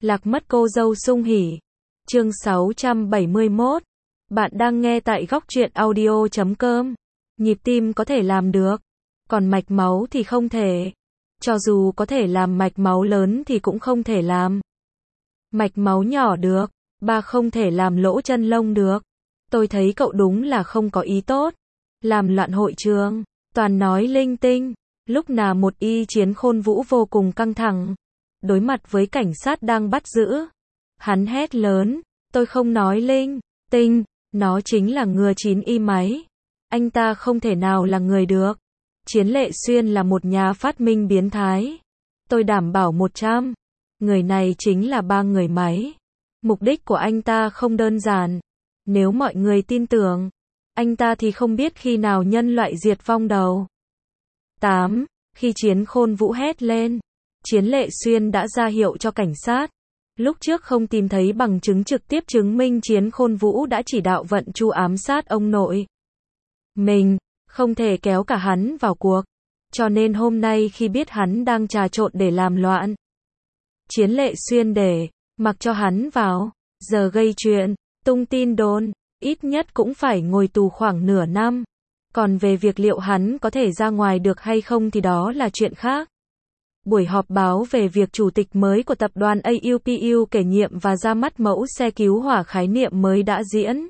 Lạc mất cô dâu sung hỉ. Chương 671. Bạn đang nghe tại góc truyện audio.com. Nhịp tim có thể làm được, còn mạch máu thì không thể. Cho dù có thể làm mạch máu lớn thì cũng không thể làm mạch máu nhỏ được. Ba không thể làm lỗ chân lông được. Tôi thấy cậu đúng là không có ý tốt. Làm loạn hội trường, toàn nói linh tinh. Lúc nào một y chiến Khôn Vũ vô cùng căng thẳng. Đối mặt với cảnh sát đang bắt giữ. Hắn hét lớn, tôi không nói linh tinh, nó chính là ngừa 9 y máy. Anh ta không thể nào là người được. Chiến Lệ Xuyên là một nhà phát minh biến thái. Tôi đảm bảo 100. Người này chính là 3 người máy. Mục đích của anh ta không đơn giản. Nếu mọi người tin tưởng anh ta thì không biết khi nào nhân loại diệt vong đầu. 8. Khi Chiến Khôn Vũ hét lên, Chiến Lệ Xuyên đã ra hiệu cho cảnh sát. Lúc trước không tìm thấy bằng chứng trực tiếp chứng minh Chiến Khôn Vũ đã chỉ đạo vận chu ám sát ông nội mình, không thể kéo cả hắn vào cuộc. Cho nên hôm nay khi biết hắn đang trà trộn để làm loạn, Chiến Lệ Xuyên để mặc cho hắn vào, giờ gây chuyện, tung tin đồn, ít nhất cũng phải ngồi tù khoảng nửa năm. Còn về việc liệu hắn có thể ra ngoài được hay không thì đó là chuyện khác. Buổi họp báo về việc chủ tịch mới của tập đoàn AUPU kể nhiệm và ra mắt mẫu xe cứu hỏa khái niệm mới đã diễn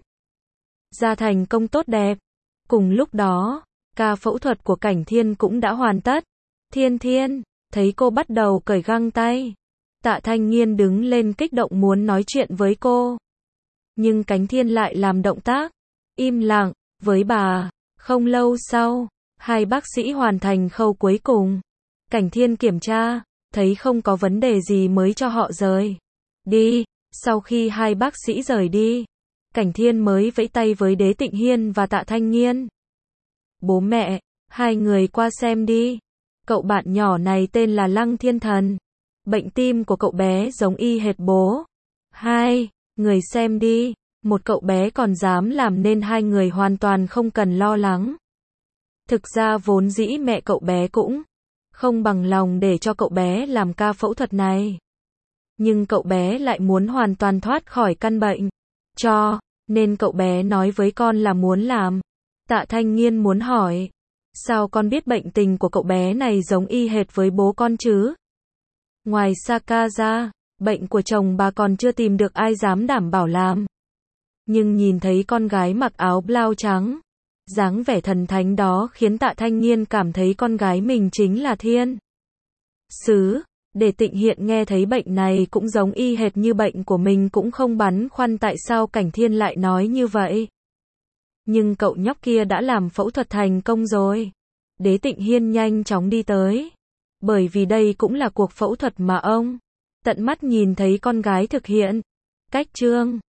ra thành công tốt đẹp. Cùng lúc đó, ca phẫu thuật của Cảnh Thiên cũng đã hoàn tất. Thiên Thiên, thấy cô bắt đầu cởi găng tay. Tạ Thanh Nghiên đứng lên kích động muốn nói chuyện với cô. Nhưng Cảnh Thiên lại làm động tác im lặng với bà. Không lâu sau, hai bác sĩ hoàn thành khâu cuối cùng. Cảnh Thiên kiểm tra, thấy không có vấn đề gì mới cho họ rời đi. Sau khi hai bác sĩ rời đi, Cảnh Thiên mới vẫy tay với Đế Tịnh Hiên và Tạ Thanh Nghiên. Bố mẹ, hai người qua xem đi. Cậu bạn nhỏ này tên là Lăng Thiên Thần. Bệnh tim của cậu bé giống y hệt bố. Hai người xem đi. Một cậu bé còn dám làm nên hai người hoàn toàn không cần lo lắng. Thực ra vốn dĩ mẹ cậu bé cũng không bằng lòng để cho cậu bé làm ca phẫu thuật này. Nhưng cậu bé lại muốn hoàn toàn thoát khỏi căn bệnh. Cho nên cậu bé nói với con là muốn làm. Tạ Thanh Nghiên muốn hỏi, sao con biết bệnh tình của cậu bé này giống y hệt với bố con chứ? Ngoài Saka ra, bệnh của chồng bà còn chưa tìm được ai dám đảm bảo làm. Nhưng nhìn thấy con gái mặc áo blau trắng, dáng vẻ thần thánh đó khiến Tạ Thanh Nghiên cảm thấy con gái mình chính là thiên sứ. Để Tịnh Hiện nghe thấy bệnh này cũng giống y hệt như bệnh của mình cũng không băn khoăn tại sao Cảnh Thiên lại nói như vậy. Nhưng cậu nhóc kia đã làm phẫu thuật thành công rồi. Đế Tịnh Hiên nhanh chóng đi tới. Bởi vì đây cũng là cuộc phẫu thuật mà ông tận mắt nhìn thấy con gái thực hiện. Cách chương